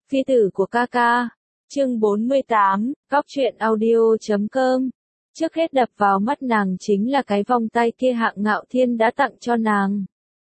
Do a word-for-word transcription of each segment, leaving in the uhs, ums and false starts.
Phi tử của ca ca. Chương bốn mươi tám, Góc truyện audio chấm com. Trước hết đập vào mắt nàng chính là cái vòng tay kia Hạng Ngạo Thiên đã tặng cho nàng.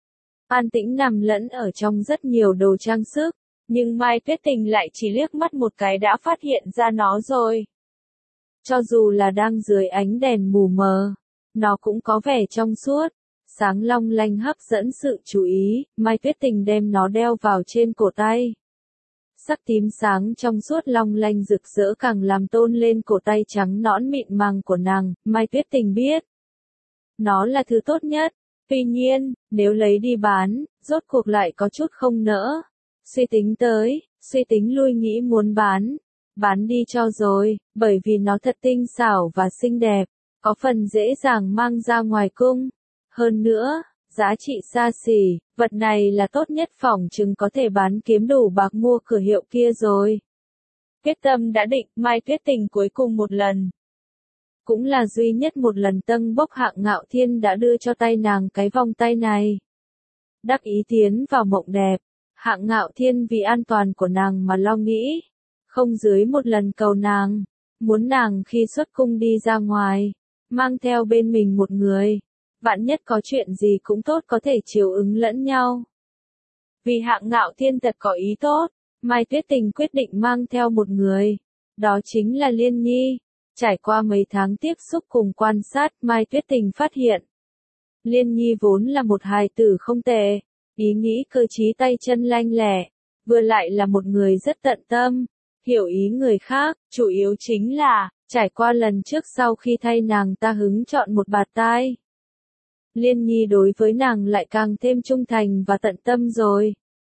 An tĩnh nằm lẫn ở trong rất nhiều đồ trang sức, nhưng Mai Tuyết Tình lại chỉ liếc mắt một cái đã phát hiện ra nó rồi. Cho dù là đang dưới ánh đèn mù mờ, nó cũng có vẻ trong suốt, sáng long lanh hấp dẫn sự chú ý. Mai Tuyết Tình đem nó đeo vào trên cổ tay. Sắc tím sáng trong suốt long lanh rực rỡ càng làm tôn lên cổ tay trắng nõn mịn màng của nàng. Mai Tuyết Tình biết, nó là thứ tốt nhất. Tuy nhiên, nếu lấy đi bán, rốt cuộc lại có chút không nỡ. Suy tính tới, suy tính lui nghĩ muốn bán. Bán đi cho rồi, bởi vì nó thật tinh xảo và xinh đẹp, có phần dễ dàng mang ra ngoài cung. Hơn nữa, giá trị xa xỉ, vật này là tốt nhất phỏng chừng có thể bán kiếm đủ bạc mua cửa hiệu kia rồi. Quyết tâm đã định, Mai Tuyết Tình cuối cùng một lần. Cũng là duy nhất một lần Tân Bốc Hạng Ngạo Thiên đã đưa cho tay nàng cái vòng tay này. Đắc ý tiến vào mộng đẹp, Hạng Ngạo Thiên vì an toàn của nàng mà lo nghĩ. Không dưới một lần cầu nàng, muốn nàng khi xuất cung đi ra ngoài, mang theo bên mình một người. Vạn nhất có chuyện gì cũng tốt có thể chiều ứng lẫn nhau. Vì Hạng Ngạo Thiên thật có ý tốt, Mai Tuyết Tình quyết định mang theo một người. Đó chính là Liên Nhi. Trải qua mấy tháng tiếp xúc cùng quan sát, Mai Tuyết Tình phát hiện. Liên Nhi vốn là một hài tử không tệ, ý nghĩ cơ trí tay chân lanh lẹ, vừa lại là một người rất tận tâm, hiểu ý người khác, chủ yếu chính là, trải qua lần trước sau khi thay nàng ta hứng chọn một bạt tai. Liên Nhi đối với nàng lại càng thêm trung thành và tận tâm rồi.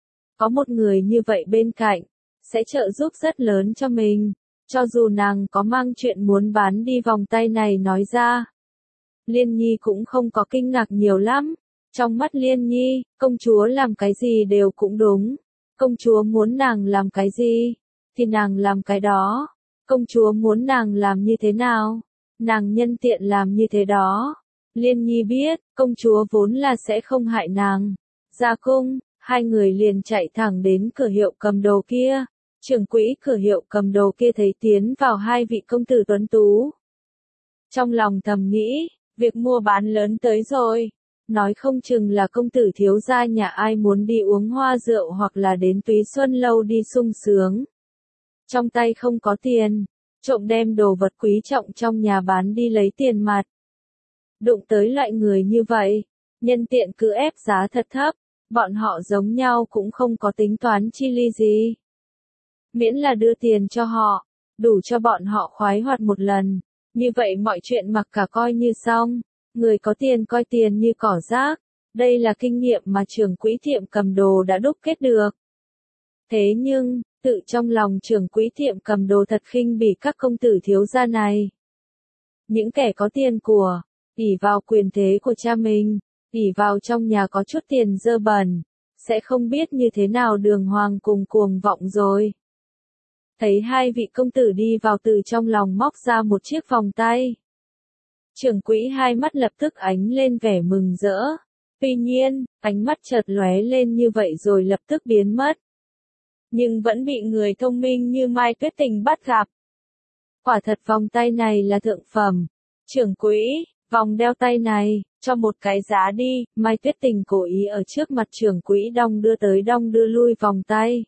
Có một người như vậy bên cạnh, sẽ trợ giúp rất lớn cho mình, cho dù nàng có mang chuyện muốn bán đi vòng tay này nói ra. Liên Nhi cũng không có kinh ngạc nhiều lắm. Trong mắt Liên Nhi, công chúa làm cái gì đều cũng đúng. Công chúa muốn nàng làm cái gì, thì nàng làm cái đó. Công chúa muốn nàng làm như thế nào, nàng nhân tiện làm như thế đó. Liên Nhi biết, công chúa vốn là sẽ không hại nàng. Ra cung, hai người liền chạy thẳng đến cửa hiệu cầm đồ kia. Trưởng quỹ cửa hiệu cầm đồ kia thấy tiến vào hai vị công tử tuấn tú. Trong lòng thầm nghĩ, việc mua bán lớn tới rồi. Nói không chừng là công tử thiếu gia nhà ai muốn đi uống hoa rượu hoặc là đến Túy Xuân Lâu đi sung sướng. Trong tay không có tiền, trộm đem đồ vật quý trọng trong nhà bán đi lấy tiền mặt. Đụng tới loại người như vậy, nhân tiện cứ ép giá thật thấp, bọn họ giống nhau cũng không có tính toán chi ly gì. Miễn là đưa tiền cho họ, đủ cho bọn họ khoái hoạt một lần, như vậy mọi chuyện mặc cả coi như xong, người có tiền coi tiền như cỏ rác, đây là kinh nghiệm mà trưởng quỹ tiệm cầm đồ đã đúc kết được. Thế nhưng, tự trong lòng trưởng quỹ tiệm cầm đồ thật khinh bỉ các công tử thiếu gia này. Những kẻ có tiền của, ỷ vào quyền thế của cha mình, ỷ vào trong nhà có chút tiền dơ bẩn, sẽ không biết như thế nào đường hoàng cùng cuồng vọng rồi. Thấy hai vị công tử đi vào từ trong lòng móc ra một chiếc vòng tay. Trưởng quỹ hai mắt lập tức ánh lên vẻ mừng rỡ. Tuy nhiên, ánh mắt chợt lóe lên như vậy rồi lập tức biến mất. Nhưng vẫn bị người thông minh như Mai Tuyết Tình bắt gặp. Quả thật vòng tay này là thượng phẩm. Trưởng quỹ, vòng đeo tay này, cho một cái giá đi. Mai Tuyết Tình cố ý ở trước mặt trưởng quỹ đong đưa tới đong đưa lui vòng tay.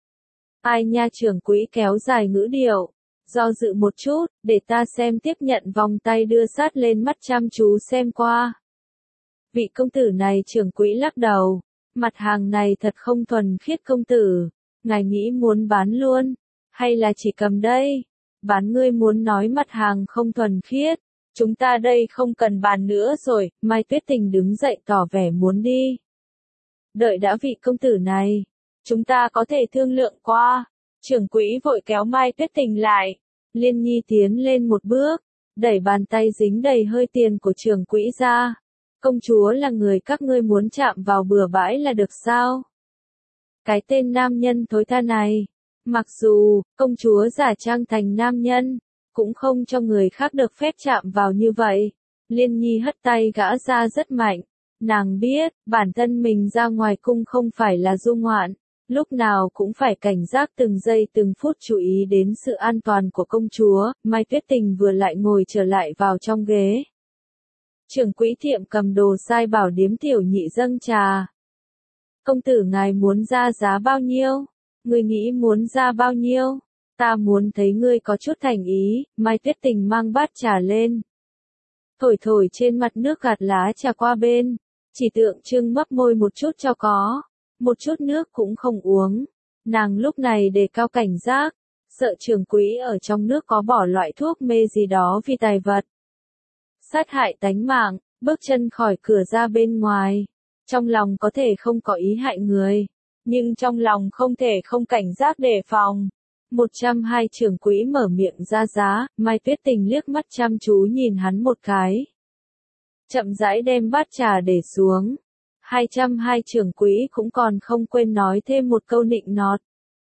Ai nha, trưởng quỹ kéo dài ngữ điệu, do dự một chút, để ta xem, tiếp nhận vòng tay đưa sát lên mắt chăm chú xem qua. Vị công tử này trưởng quỹ lắc đầu, mặt hàng này thật không thuần khiết công tử, ngài nghĩ muốn bán luôn, hay là chỉ cầm đây? Bán ngươi muốn nói mặt hàng không thuần khiết, chúng ta đây không cần bàn nữa rồi. Mai Tuyết Tình đứng dậy tỏ vẻ muốn đi. Đợi đã vị công tử này, chúng ta có thể thương lượng qua. Trưởng quỹ vội kéo Mai Tuyết Tình lại. Liên Nhi tiến lên một bước, đẩy bàn tay dính đầy hơi tiền của trưởng quỹ ra. Công chúa là người các ngươi muốn chạm vào bừa bãi là được sao? Cái tên nam nhân thối tha này, mặc dù công chúa giả trang thành nam nhân, cũng không cho người khác được phép chạm vào như vậy. Liên Nhi hất tay gã ra rất mạnh. Nàng biết, bản thân mình ra ngoài cung không phải là du ngoạn, lúc nào cũng phải cảnh giác từng giây từng phút chú ý đến sự an toàn của công chúa. Mai Tuyết Tình vừa lại ngồi trở lại vào trong ghế. Trưởng quỹ tiệm cầm đồ sai bảo điếm tiểu nhị dâng trà. Công tử ngài muốn ra giá bao nhiêu? Ngươi nghĩ muốn ra bao nhiêu? Ta muốn thấy ngươi có chút thành ý. Mai Tuyết Tình mang bát trà lên. Thổi thổi trên mặt nước gạt lá trà qua bên. Chỉ tượng trưng mấp môi một chút cho có. Một chút nước cũng không uống. Nàng lúc này đề cao cảnh giác. Sợ trưởng quỹ ở trong nước có bỏ loại thuốc mê gì đó vì tài vật. Sát hại tánh mạng, bước chân khỏi cửa ra bên ngoài. Trong lòng có thể không có ý hại người. Nhưng trong lòng không thể không cảnh giác đề phòng. một trăm hai trưởng quỹ mở miệng ra giá. Mai Tuyết Tình liếc mắt chăm chú nhìn hắn một cái. Chậm rãi đem bát trà để xuống. hai trăm hai trưởng quỹ cũng còn không quên nói thêm một câu nịnh nọt.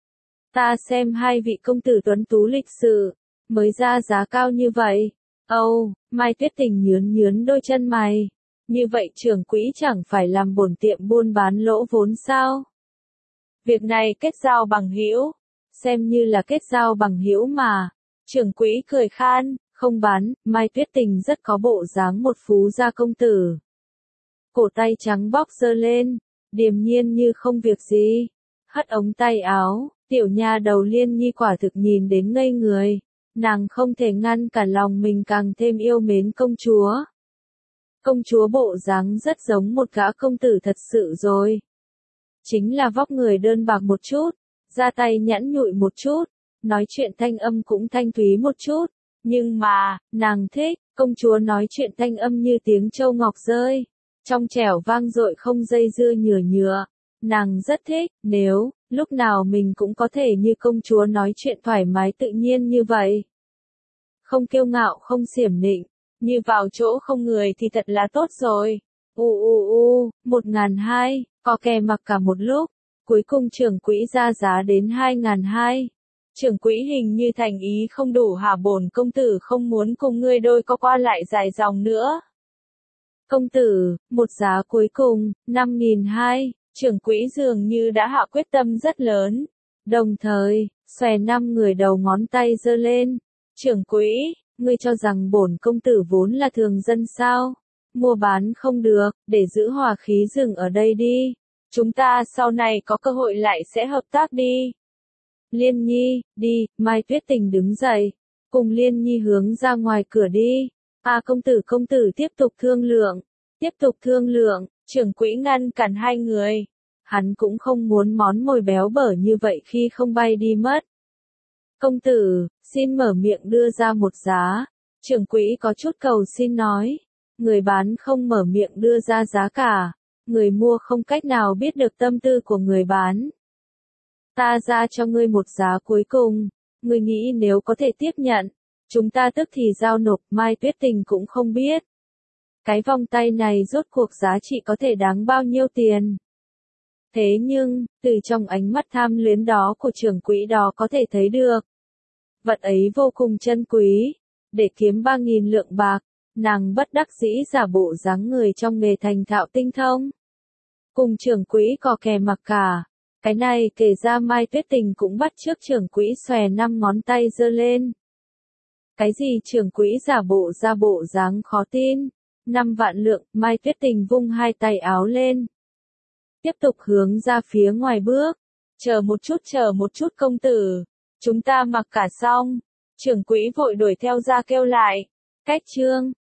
Ta xem hai vị công tử tuấn tú lịch sự, mới ra giá cao như vậy. Âu, oh, Mai Tuyết Tình nhướn nhướn đôi chân mày. Như vậy trưởng quỹ chẳng phải làm bổn tiệm buôn bán lỗ vốn sao? Việc này kết giao bằng hữu, xem như là kết giao bằng hữu mà. Trưởng quỹ cười khan, không bán. Mai Tuyết Tình rất có bộ dáng một phú gia công tử. Cổ tay trắng bóc giơ lên, điềm nhiên như không việc gì. Hất ống tay áo, tiểu nha đầu Liên Nhi quả thực nhìn đến ngây người. Nàng không thể ngăn cản lòng mình càng thêm yêu mến công chúa. Công chúa bộ dáng rất giống một gã công tử thật sự rồi. Chính là vóc người đơn bạc một chút, da tay nhẵn nhụi một chút, nói chuyện thanh âm cũng thanh thúy một chút. Nhưng mà, nàng thích, công chúa nói chuyện thanh âm như tiếng châu ngọc rơi. Trong trẻo vang dội không dây dưa nhừa nhựa. Nàng rất thích, nếu, lúc nào mình cũng có thể như công chúa nói chuyện thoải mái tự nhiên như vậy. Không kiêu ngạo không xiểm nịnh, như vào chỗ không người thì thật là tốt rồi. U u u, một ngàn hai, có kè mặc cả một lúc. Cuối cùng trưởng quỹ ra giá đến hai ngàn hai. Trưởng quỹ hình như thành ý không đủ hả, bổn công tử không muốn cùng ngươi đôi co qua lại dài dòng nữa. Công tử, một giá cuối cùng, năm nghìn hai, trưởng quỹ dường như đã hạ quyết tâm rất lớn. Đồng thời, xòe năm người đầu ngón tay giơ lên. Trưởng quỹ, ngươi cho rằng bổn công tử vốn là thường dân sao? Mua bán không được, để giữ hòa khí dừng ở đây đi. Chúng ta sau này có cơ hội lại sẽ hợp tác đi. Liên Nhi, đi. Mai Tuyết Tình đứng dậy, cùng Liên Nhi hướng ra ngoài cửa đi. À công tử công tử tiếp tục thương lượng, tiếp tục thương lượng, trưởng quỹ ngăn cản hai người. Hắn cũng không muốn món mồi béo bở như vậy khi không bay đi mất. Công tử, xin mở miệng đưa ra một giá. Trưởng quỹ có chút cầu xin nói. Người bán không mở miệng đưa ra giá cả. Người mua không cách nào biết được tâm tư của người bán. Ta ra cho ngươi một giá cuối cùng. Ngươi nghĩ nếu có thể tiếp nhận, chúng ta tức thì giao nộp. Mai Tuyết Tình cũng không biết. Cái vòng tay này rốt cuộc giá trị có thể đáng bao nhiêu tiền. Thế nhưng, từ trong ánh mắt tham luyến đó của trưởng quỹ đó có thể thấy được. Vật ấy vô cùng chân quý. Để kiếm ba nghìn lượng bạc, nàng bất đắc dĩ giả bộ dáng người trong nghề thành thạo tinh thông. Cùng trưởng quỹ có kè mặc cả. Cái này kể ra Mai Tuyết Tình cũng bắt chước trưởng quỹ xòe năm ngón tay giơ lên. Cái gì trưởng quỹ giả bộ ra bộ dáng khó tin. Năm vạn lượng, Mai Tuyết Tình vung hai tay áo lên. Tiếp tục hướng ra phía ngoài bước. Chờ một chút chờ một chút công tử. Chúng ta mặc cả xong. Trưởng quỹ vội đuổi theo ra kêu lại. Cách chương.